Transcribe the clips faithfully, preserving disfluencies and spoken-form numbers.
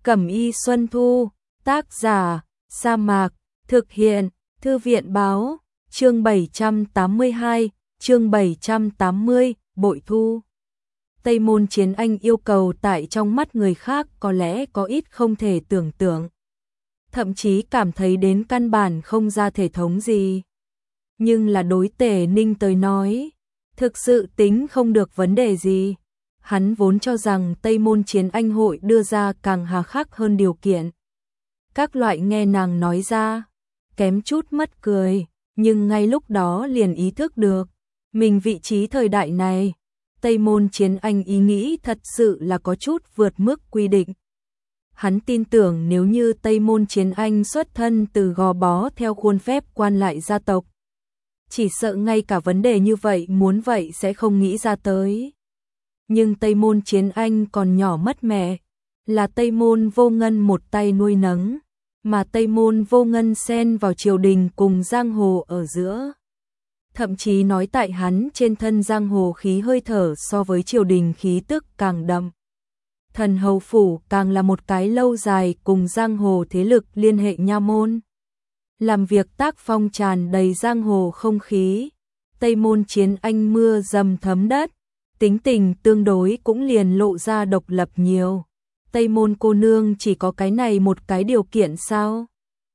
Cẩm y Xuân Thu, tác giả, Sa Mạc, thực hiện, Thư viện báo, chương bảy trăm tám mươi hai, chương bảy trăm tám mươi, bội thu. Tây môn Chiến Anh yêu cầu tại trong mắt người khác có lẽ có ít không thể tưởng tượng. Thậm chí cảm thấy đến căn bản không ra thể thống gì. Nhưng là đối Tề Ninh tới nói, thực sự tính không được vấn đề gì. Hắn vốn cho rằng Tây môn Chiến Anh hội đưa ra càng hà khắc hơn điều kiện. Các loại nghe nàng nói ra, kém chút mất cười, nhưng ngay lúc đó liền ý thức được, mình vị trí thời đại này, Tây môn Chiến Anh ý nghĩ thật sự là có chút vượt mức quy định. Hắn tin tưởng nếu như Tây môn Chiến Anh xuất thân từ gò bó theo khuôn phép quan lại gia tộc, chỉ sợ ngay cả vấn đề như vậy muốn vậy sẽ không nghĩ ra tới. Nhưng Tây môn Chiến Anh còn nhỏ mất mẹ, là Tây môn Vô Ngân một tay nuôi nấng, mà Tây môn Vô Ngân xen vào triều đình cùng giang hồ ở giữa. Thậm chí nói tại hắn trên thân giang hồ khí hơi thở so với triều đình khí tức càng đậm. Thần hầu phủ càng là một cái lâu dài cùng giang hồ thế lực liên hệ nha môn. Làm việc tác phong tràn đầy giang hồ không khí, Tây môn Chiến Anh mưa dầm thấm đất, tính tình tương đối cũng liền lộ ra độc lập nhiều. Tây môn cô nương chỉ có cái này một cái điều kiện sao?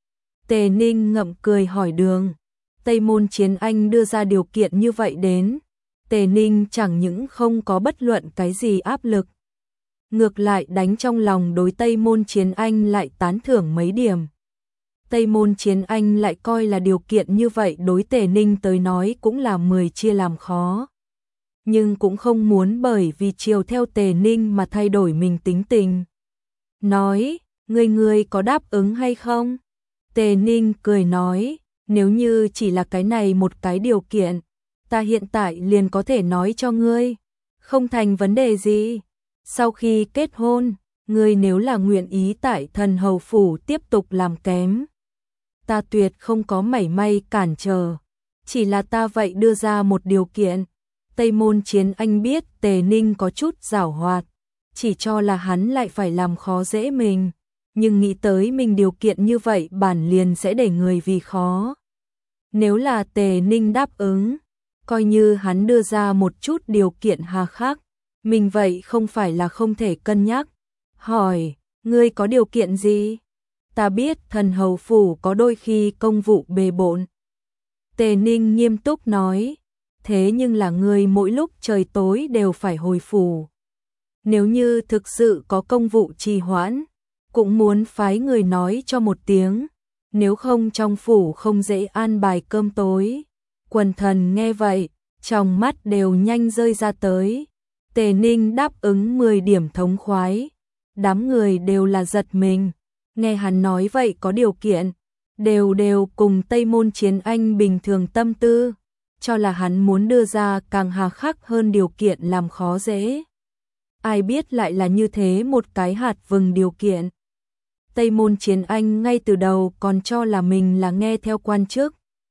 Tề Ninh ngậm cười hỏi đường. Tây môn Chiến Anh đưa ra điều kiện như vậy đến, Tề Ninh chẳng những không có bất luận cái gì áp lực. Ngược lại đánh trong lòng đối Tây môn Chiến Anh lại tán thưởng mấy điểm. Tây môn Chiến Anh lại coi là điều kiện như vậy đối Tề Ninh tới nói cũng là mười chia làm khó. Nhưng cũng không muốn bởi vì chiều theo Tề Ninh mà thay đổi mình tính tình. Nói, ngươi ngươi có đáp ứng hay không? Tề Ninh cười nói, nếu như chỉ là cái này một cái điều kiện, ta hiện tại liền có thể nói cho ngươi, không thành vấn đề gì. Sau khi kết hôn, ngươi nếu là nguyện ý tại thần hầu phủ tiếp tục làm kém, ta tuyệt không có mảy may cản trở, chỉ là ta vậy đưa ra một điều kiện. Tây môn Chiến Anh biết Tề Ninh có chút giảo hoạt, chỉ cho là hắn lại phải làm khó dễ mình, nhưng nghĩ tới mình điều kiện như vậy bản liền sẽ để người vì khó. Nếu là Tề Ninh đáp ứng, coi như hắn đưa ra một chút điều kiện hà khắc, mình vậy không phải là không thể cân nhắc. Hỏi, ngươi có điều kiện gì? Ta biết thần hầu phủ có đôi khi công vụ bề bộn. Tề Ninh nghiêm túc nói, thế nhưng là ngươi mỗi lúc trời tối đều phải hồi phủ. Nếu như thực sự có công vụ trì hoãn, cũng muốn phái người nói cho một tiếng, nếu không trong phủ không dễ an bài cơm tối. Quần thần nghe vậy, trong mắt đều nhanh rơi ra tới. Tề Ninh đáp ứng mười điểm thống khoái, đám người đều là giật mình, nghe hắn nói vậy có điều kiện, đều đều cùng Tây môn Chiến Anh bình thường tâm tư, cho là hắn muốn đưa ra càng hà khắc hơn điều kiện làm khó dễ. Ai biết lại là như thế một cái hạt vừng điều kiện. Tây môn Chiến Anh ngay từ đầu còn cho là mình là nghe theo quan chức.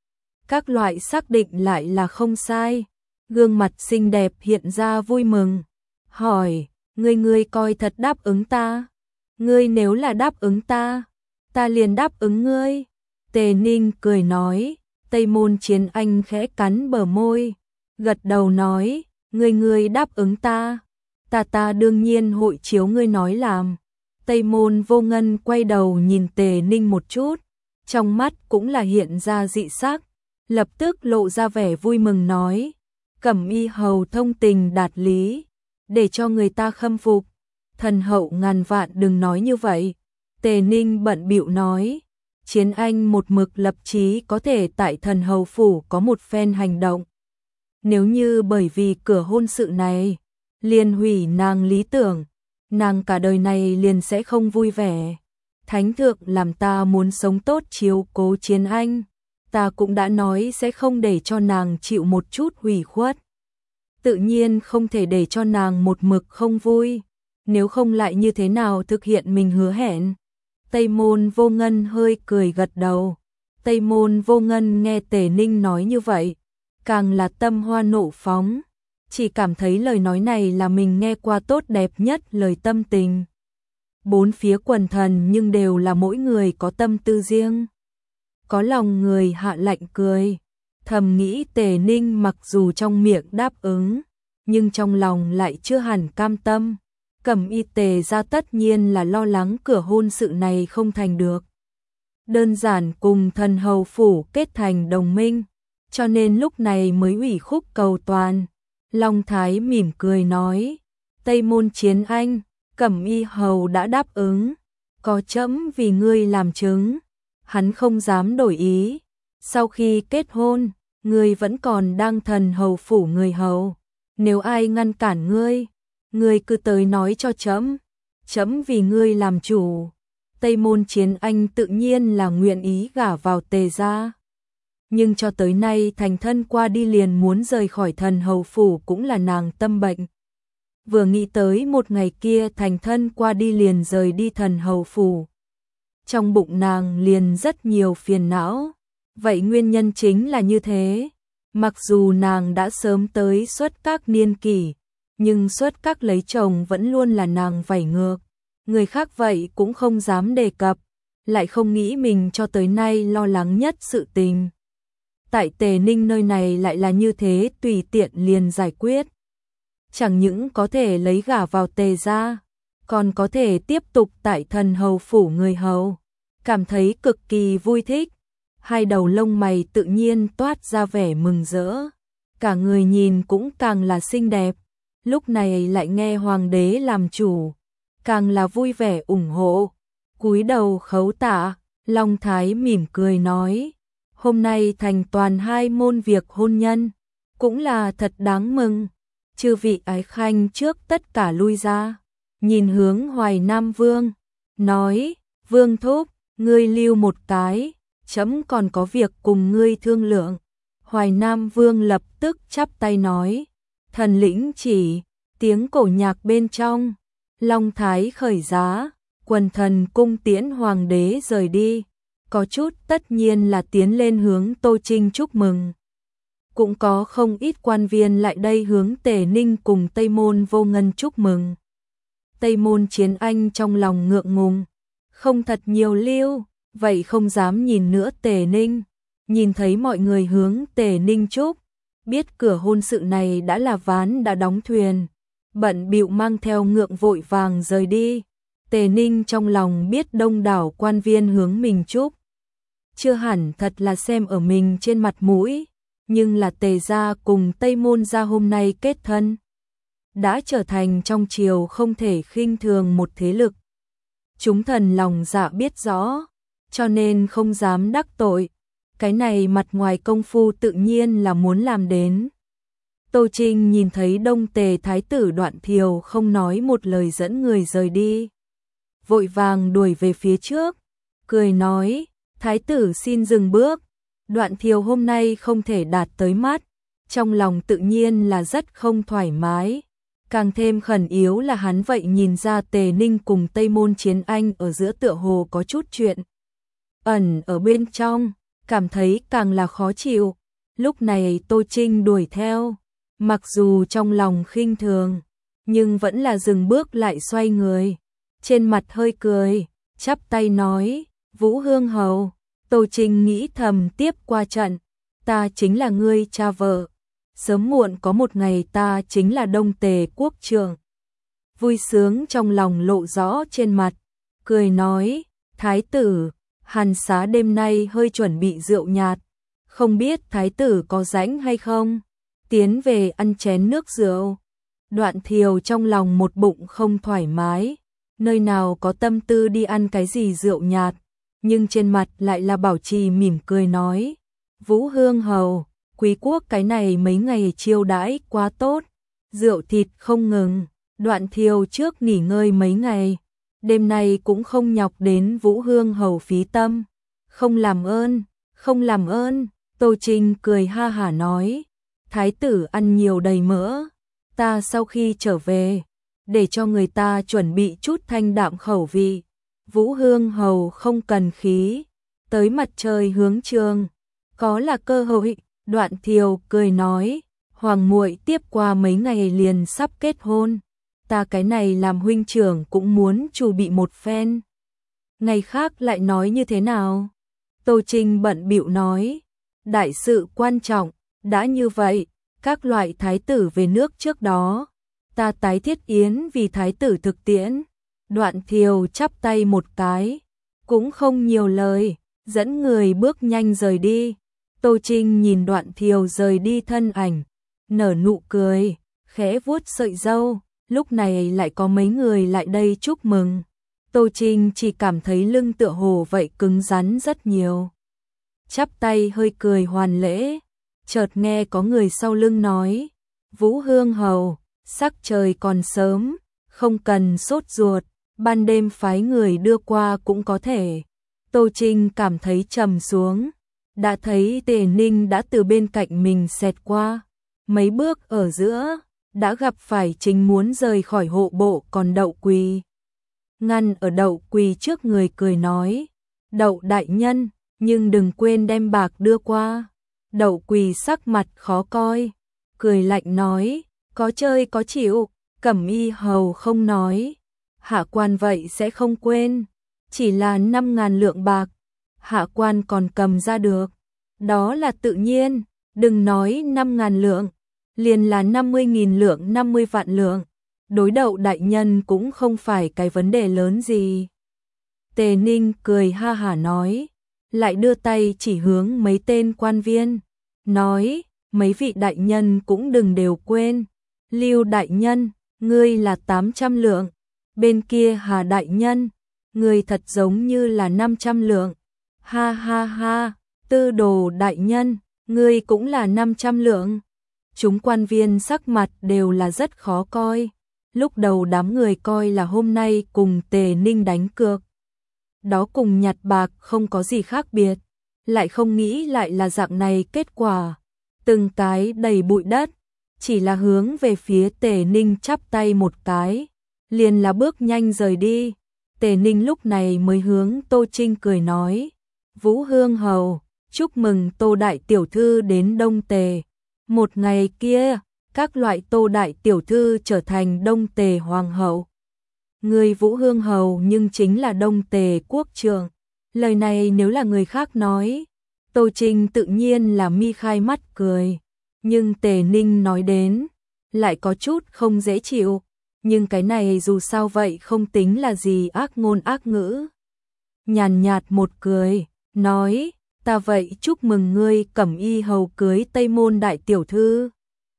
Các loại xác định lại là không sai. Gương mặt xinh đẹp hiện ra vui mừng. Hỏi, ngươi ngươi coi thật đáp ứng ta. Ngươi nếu là đáp ứng ta, ta liền đáp ứng ngươi. Tề Ninh cười nói. Tây môn Chiến Anh khẽ cắn bờ môi, gật đầu nói, ngươi ngươi đáp ứng ta, ta ta đương nhiên hội chiếu ngươi nói làm. Tây môn Vô Ngân quay đầu nhìn Tề Ninh một chút, trong mắt cũng là hiện ra dị sắc, lập tức lộ ra vẻ vui mừng nói, Cẩm y hầu thông tình đạt lý, để cho người ta khâm phục. Thần hậu ngàn vạn đừng nói như vậy. Tề Ninh bận bịu nói, Chiến Anh một mực lập chí có thể tại thần hầu phủ có một phen hành động. Nếu như bởi vì cửa hôn sự này, liền hủy nàng lý tưởng, nàng cả đời này liền sẽ không vui vẻ. Thánh thượng làm ta muốn sống tốt chiếu cố Chiến Anh, ta cũng đã nói sẽ không để cho nàng chịu một chút hủy khuất. Tự nhiên không thể để cho nàng một mực không vui, nếu không lại như thế nào thực hiện mình hứa hẹn. Tây môn Vô Ngân hơi cười gật đầu. Tây môn Vô Ngân nghe Tề Ninh nói như vậy, càng là tâm hoa nộ phóng, chỉ cảm thấy lời nói này là mình nghe qua tốt đẹp nhất lời tâm tình. bốn phía quần thần nhưng đều là mỗi người có tâm tư riêng. Có lòng người hạ lạnh cười, thầm nghĩ Tề Ninh mặc dù trong miệng đáp ứng, nhưng trong lòng lại chưa hẳn cam tâm. Cẩm Y Tề gia tất nhiên là lo lắng cửa hôn sự này không thành được. Đơn giản cùng thần hầu phủ kết thành đồng minh, cho nên lúc này mới ủy khúc cầu toàn. Long Thái mỉm cười nói, Tây Môn Chiến Anh, Cẩm Y hầu đã đáp ứng, có trẫm vì ngươi làm chứng, hắn không dám đổi ý. Sau khi kết hôn, ngươi vẫn còn đang thần hầu phủ người hầu, nếu ai ngăn cản ngươi, ngươi cứ tới nói cho trẫm, trẫm vì ngươi làm chủ. Tây Môn Chiến Anh tự nhiên là nguyện ý gả vào Tề gia, nhưng cho tới nay thành thân qua đi liền muốn rời khỏi thần hầu phủ cũng là nàng tâm bệnh. Vừa nghĩ tới một ngày kia thành thân qua đi liền rời đi thần hầu phủ, trong bụng nàng liền rất nhiều phiền não. Vậy nguyên nhân chính là như thế. Mặc dù nàng đã sớm tới xuất các niên kỷ, nhưng xuất các lấy chồng vẫn luôn là nàng vảy ngược. Người khác vậy cũng không dám đề cập, lại không nghĩ mình cho tới nay lo lắng nhất sự tình. Tại Tề Ninh nơi này lại là như thế, tùy tiện liền giải quyết. Chẳng những có thể lấy gả vào Tề gia, còn có thể tiếp tục tại thần hầu phủ người hầu. Cảm thấy cực kỳ vui thích, hai đầu lông mày tự nhiên toát ra vẻ mừng rỡ. Cả người nhìn cũng càng là xinh đẹp, lúc này lại nghe hoàng đế làm chủ, càng là vui vẻ ủng hộ. Cúi đầu khấu tạ, Long Thái mỉm cười nói, hôm nay thành toàn hai môn việc hôn nhân, cũng là thật đáng mừng. Chư vị ái khanh trước tất cả lui ra, nhìn hướng Hoài Nam Vương, nói, Vương thúc, ngươi lưu một cái, chấm còn có việc cùng ngươi thương lượng. Hoài Nam Vương lập tức chắp tay nói, thần lĩnh chỉ. Tiếng cổ nhạc bên trong, Long Thái khởi giá, quần thần cung tiễn hoàng đế rời đi, có chút tất nhiên là tiến lên hướng Tô Trinh chúc mừng. Cũng có không ít quan viên lại đây hướng Tề Ninh cùng Tây Môn Vô Ngân chúc mừng. Tây Môn Chiến Anh trong lòng ngượng ngùng, không thật nhiều lưu, vậy không dám nhìn nữa Tề Ninh. Nhìn thấy mọi người hướng Tề Ninh chúc, biết cửa hôn sự này đã là ván đã đóng thuyền, bận bịu mang theo ngượng vội vàng rời đi. Tề Ninh trong lòng biết đông đảo quan viên hướng mình chúc, chưa hẳn thật là xem ở mình trên mặt mũi, nhưng là Tề gia cùng Tây Môn gia hôm nay kết thân, đã trở thành trong triều không thể khinh thường một thế lực. Chúng thần lòng dạ biết rõ, cho nên không dám đắc tội, cái này mặt ngoài công phu tự nhiên là muốn làm đến. Tô Trinh nhìn thấy Đông Tề thái tử Đoạn Thiều không nói một lời dẫn người rời đi, vội vàng đuổi về phía trước, cười nói, thái tử xin dừng bước. Đoạn Thiều hôm nay không thể đạt tới mắt, trong lòng tự nhiên là rất không thoải mái. Càng thêm khẩn yếu là hắn vậy nhìn ra Tề Ninh cùng Tây Môn Chiến Anh ở giữa tựa hồ có chút chuyện ẩn ở bên trong, cảm thấy càng là khó chịu. Lúc này Tô Trinh đuổi theo, mặc dù trong lòng khinh thường, nhưng vẫn là dừng bước lại xoay người, trên mặt hơi cười, chắp tay nói, Vũ Hương hầu. Tô Trinh nghĩ thầm tiếp qua trận, ta chính là ngươi cha vợ, sớm muộn có một ngày ta chính là Đông Tề quốc trưởng. Vui sướng trong lòng lộ rõ trên mặt, cười nói, thái tử, hàn xá đêm nay hơi chuẩn bị rượu nhạt, không biết thái tử có rảnh hay không, tiến về ăn chén nước rượu. Đoạn Thiều trong lòng một bụng không thoải mái, nơi nào có tâm tư đi ăn cái gì rượu nhạt, nhưng trên mặt lại là bảo trì mỉm cười nói, Vũ Hương hầu, quý quốc cái này mấy ngày chiêu đãi quá tốt, rượu thịt không ngừng. Đoạn Thiều trước nghỉ ngơi mấy ngày, đêm nay cũng không nhọc đến Vũ Hương hầu phí tâm. Không làm ơn, không làm ơn. Tô Trinh cười ha hả nói, thái tử ăn nhiều đầy mỡ, ta sau khi trở về, để cho người ta chuẩn bị chút thanh đạm khẩu vị. Vũ Hương hầu không cần khí, tới mặt trời hướng trường, có là cơ hội. Đoạn Thiều cười nói, hoàng muội tiếp qua mấy ngày liền sắp kết hôn, ta cái này làm huynh trưởng cũng muốn chủ bị một phen. Ngày khác lại nói như thế nào? Tô Trinh bận bịu nói, đại sự quan trọng, đã như vậy, các loại thái tử về nước trước đó, ta tái thiết yến vì thái tử thực tiễn. Đoạn Thiều chắp tay một cái, cũng không nhiều lời, dẫn người bước nhanh rời đi. Tô Trinh nhìn Đoạn Thiều rời đi thân ảnh, nở nụ cười, khẽ vuốt sợi râu, lúc này lại có mấy người lại đây chúc mừng. Tô Trinh chỉ cảm thấy lưng tựa hồ vậy cứng rắn rất nhiều. Chắp tay hơi cười hoàn lễ, chợt nghe có người sau lưng nói, Vũ Hương Hầu, sắc trời còn sớm, không cần sốt ruột, ban đêm phái người đưa qua cũng có thể. Tô Trinh cảm thấy trầm xuống, đã thấy Tề Ninh đã từ bên cạnh mình xẹt qua, mấy bước ở giữa, đã gặp phải chính muốn rời khỏi hộ bộ còn Đậu Quỳ. Ngăn ở Đậu Quỳ trước người cười nói, Đậu đại nhân, nhưng đừng quên đem bạc đưa qua. Đậu Quỳ sắc mặt khó coi, cười lạnh nói, có chơi có chịu, Cẩm Y hầu không nói. Hạ quan vậy sẽ không quên, chỉ là năm ngàn lượng bạc, hạ quan còn cầm ra được. Đó là tự nhiên, đừng nói năm ngàn lượng, liền là năm mươi nghìn lượng năm mươi vạn lượng. Đối Đậu đại nhân cũng không phải cái vấn đề lớn gì. Tề Ninh cười ha hả nói, lại đưa tay chỉ hướng mấy tên quan viên, nói, mấy vị đại nhân cũng đừng đều quên. Lưu đại nhân, ngươi là tám trăm lượng, bên kia Hà đại nhân, ngươi thật giống như là năm trăm lượng. Ha ha ha, Tư Đồ đại nhân, ngươi cũng là năm trăm lượng. Chúng quan viên sắc mặt đều là rất khó coi. Lúc đầu đám người coi là hôm nay cùng Tề Ninh đánh cược, đó cùng nhặt bạc không có gì khác biệt, lại không nghĩ lại là dạng này kết quả. Từng cái đầy bụi đất, chỉ là hướng về phía Tề Ninh chắp tay một cái, liền là bước nhanh rời đi. Tề Ninh lúc này mới hướng Tô Trinh cười nói, Vũ Hương Hầu, chúc mừng Tô đại tiểu thư đến Đông Tề. Một ngày kia, các loại Tô đại tiểu thư trở thành Đông Tề hoàng hậu. Người Vũ Hương Hầu nhưng chính là Đông Tề quốc trưởng. Lời này nếu là người khác nói, Tô Trinh tự nhiên là mi khai mắt cười. Nhưng Tề Ninh nói đến, lại có chút không dễ chịu. Nhưng cái này dù sao vậy không tính là gì ác ngôn ác ngữ. Nhàn nhạt một cười, nói, ta vậy chúc mừng ngươi Cẩm Y hầu cưới Tây Môn đại tiểu thư.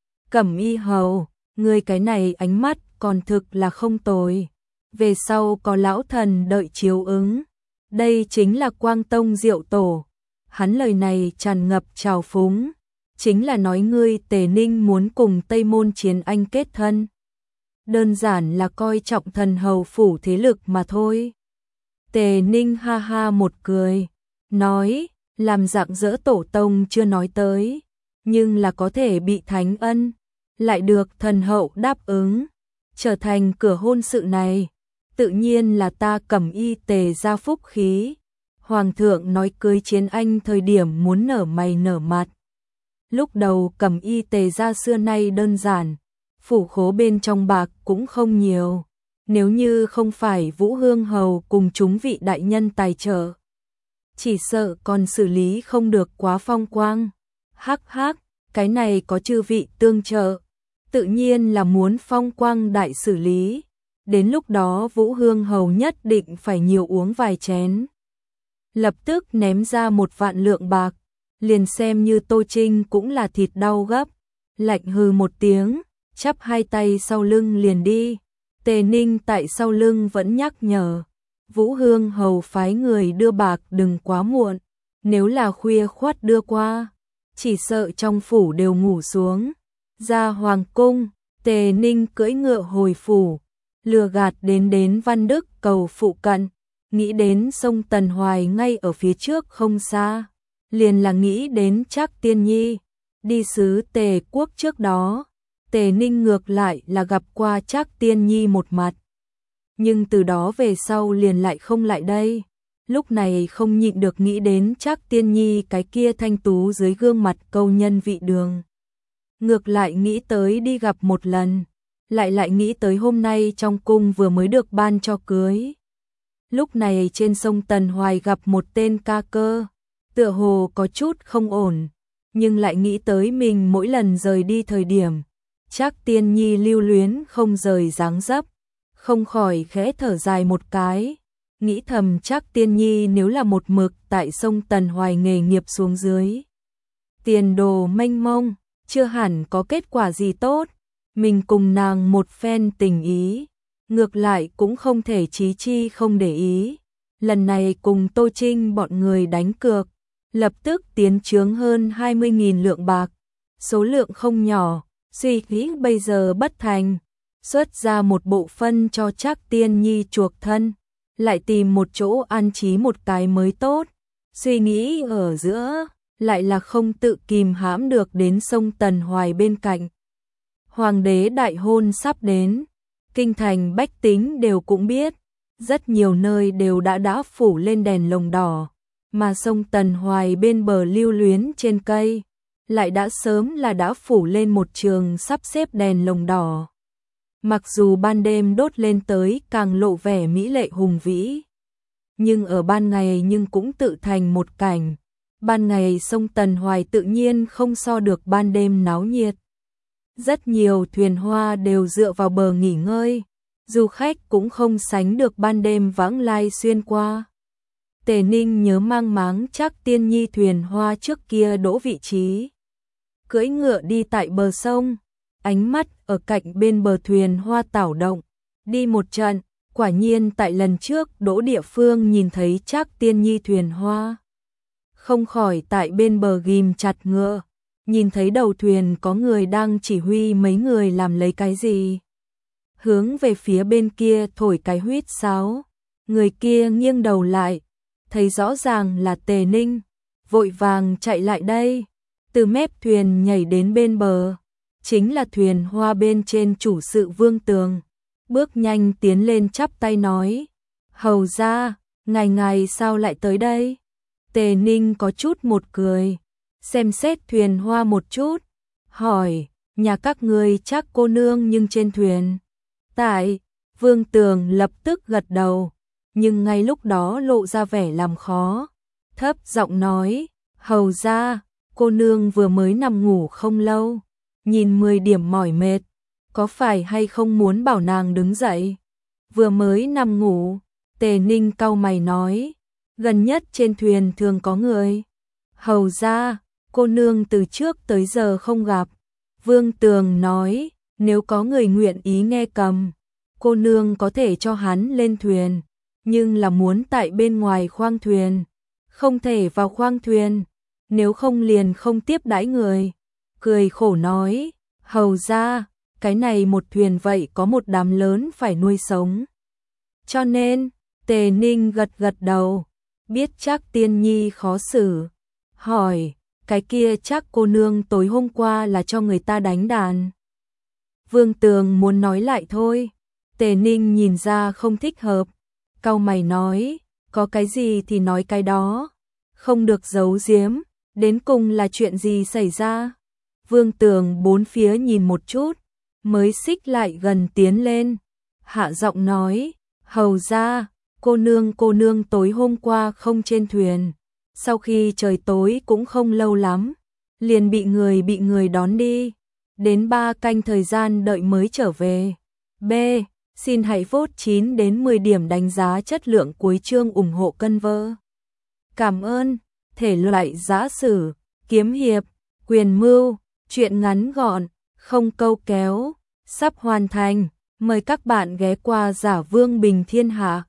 Cẩm Y hầu, ngươi cái này ánh mắt còn thực là không tồi. Về sau có lão thần đợi chiếu ứng. Đây chính là Quang Tông Diệu Tổ. Hắn lời này tràn ngập trào phúng, chính là nói ngươi Tề Ninh muốn cùng Tây Môn Chiến Anh kết thân. Đơn giản là coi trọng thần hầu phủ thế lực mà thôi. Tề Ninh ha ha một cười, nói, làm dạng dỡ tổ tông chưa nói tới, nhưng là có thể bị thánh ân, lại được thần hậu đáp ứng, trở thành cửa hôn sự này, tự nhiên là ta Cẩm Y Tề gia phúc khí. Hoàng thượng nói cưới Chiến Anh thời điểm muốn nở mày nở mặt. Lúc đầu Cẩm Y Tề gia xưa nay đơn giản, phủ khố bên trong bạc cũng không nhiều, nếu như không phải Vũ Hương Hầu cùng chúng vị đại nhân tài trợ, chỉ sợ còn xử lý không được quá phong quang. Hắc hắc, cái này có chư vị tương trợ, tự nhiên là muốn phong quang đại xử lý. Đến lúc đó Vũ Hương Hầu nhất định phải nhiều uống vài chén. Lập tức ném ra một vạn lượng bạc, liền xem như Tô Trinh cũng là thịt đau gấp, lạnh hừ một tiếng, chắp hai tay sau lưng liền đi. Tề Ninh tại sau lưng vẫn nhắc nhở, Vũ Hương Hầu phái người đưa bạc đừng quá muộn, nếu là khuya khoắt đưa qua, chỉ sợ trong phủ đều ngủ xuống. Ra hoàng cung, Tề Ninh cưỡi ngựa hồi phủ, lừa gạt đến đến Văn Đức cầu phụ cận, nghĩ đến sông Tần Hoài ngay ở phía trước không xa, liền là nghĩ đến Trác Tiên Nhi. Đi sứ Tề quốc trước đó, Tề Ninh ngược lại là gặp qua Trác Tiên Nhi một mặt, nhưng từ đó về sau liền lại không lại đây. Lúc này không nhịn được nghĩ đến Trác Tiên Nhi cái kia thanh tú dưới gương mặt câu nhân vị đường, ngược lại nghĩ tới đi gặp một lần. lại lại nghĩ tới hôm nay trong cung vừa mới được ban cho cưới. Lúc này trên sông Tần Hoài gặp một tên ca cơ, tựa hồ có chút không ổn, nhưng lại nghĩ tới mình mỗi lần rời đi thời điểm, Trác Tiên Nhi lưu luyến không rời dáng dấp, không khỏi khẽ thở dài một cái, nghĩ thầm Trác Tiên Nhi nếu là một mực tại sông Tần Hoài nghề nghiệp xuống dưới. Tiền đồ mênh mông, chưa hẳn có kết quả gì tốt, mình cùng nàng một phen tình ý, ngược lại cũng không thể chí chi không để ý. Lần này cùng Tô Trinh bọn người đánh cược, lập tức tiến trướng hơn hai mươi nghìn lượng bạc, số lượng không nhỏ, suy nghĩ bây giờ bất thành, xuất ra một bộ phân cho Trác Tiên Nhi chuộc thân, lại tìm một chỗ an trí một cái mới tốt, suy nghĩ ở giữa, lại là không tự kìm hãm được đến sông Tần Hoài bên cạnh. Hoàng đế đại hôn sắp đến, kinh thành bách tính đều cũng biết, rất nhiều nơi đều đã đã phủ lên đèn lồng đỏ, mà sông Tần Hoài bên bờ lưu luyến trên cây, lại đã sớm là đã phủ lên một trường sắp xếp đèn lồng đỏ. Mặc dù ban đêm đốt lên tới càng lộ vẻ mỹ lệ hùng vĩ, nhưng ở ban ngày nhưng cũng tự thành một cảnh. Ban ngày sông Tần Hoài tự nhiên không so được ban đêm náo nhiệt. Rất nhiều thuyền hoa đều dựa vào bờ nghỉ ngơi, du khách cũng không sánh được ban đêm vãng lai xuyên qua. Tề Ninh nhớ mang máng Trác Tiên Nhi thuyền hoa trước kia đỗ vị trí. Cưỡi ngựa đi tại bờ sông, ánh mắt ở cạnh bên bờ thuyền hoa tảo động, đi một trận, quả nhiên tại lần trước đỗ địa phương nhìn thấy Trác Tiên Nhi thuyền hoa. Không khỏi tại bên bờ ghim chặt ngựa, nhìn thấy đầu thuyền có người đang chỉ huy mấy người làm lấy cái gì. Hướng về phía bên kia thổi cái huýt sáo, người kia nghiêng đầu lại, thấy rõ ràng là Tề Ninh, vội vàng chạy lại đây, từ mép thuyền nhảy đến bên bờ, chính là thuyền hoa bên trên chủ sự Vương Tường, bước nhanh tiến lên chắp tay nói, hầu ra, ngài ngài sao lại tới đây? Tề Ninh có chút một cười, xem xét thuyền hoa một chút, hỏi, nhà các ngươi chắc cô nương nhưng trên thuyền. Tại, Vương Tường lập tức gật đầu, nhưng ngay lúc đó lộ ra vẻ làm khó, thấp giọng nói, hầu ra, cô nương vừa mới nằm ngủ không lâu, nhìn mười điểm mỏi mệt, có phải hay không muốn bảo nàng đứng dậy? Vừa mới nằm ngủ, Tề Ninh cau mày nói, gần nhất trên thuyền thường có người. Hầu ra, cô nương từ trước tới giờ không gặp. Vương Tường nói, nếu có người nguyện ý nghe cầm, cô nương có thể cho hắn lên thuyền, nhưng là muốn tại bên ngoài khoang thuyền, không thể vào khoang thuyền, nếu không liền không tiếp đãi người. Cười khổ nói, hầu ra, cái này một thuyền vậy có một đám lớn phải nuôi sống. Cho nên, Tề Ninh gật gật đầu, biết Trác Tiên Nhi khó xử, hỏi, cái kia chắc cô nương tối hôm qua là cho người ta đánh đàn. Vương Tường muốn nói lại thôi, Tề Ninh nhìn ra không thích hợp, cau mày nói, có cái gì thì nói cái đó, không được giấu giếm, đến cùng là chuyện gì xảy ra. Vương Tường bốn phía nhìn một chút, mới xích lại gần tiến lên, hạ giọng nói, hầu ra, cô nương cô nương tối hôm qua không trên thuyền, sau khi trời tối cũng không lâu lắm, liền bị người bị người đón đi, đến ba canh thời gian đợi mới trở về. B. Xin hãy vote chín đến mười điểm đánh giá chất lượng cuối chương ủng hộ cân vơ. Cảm ơn. Thể loại giã sử, kiếm hiệp, quyền mưu, truyện ngắn gọn, không câu kéo, sắp hoàn thành. Mời các bạn ghé qua Giả Vương Bình Thiên Hạ.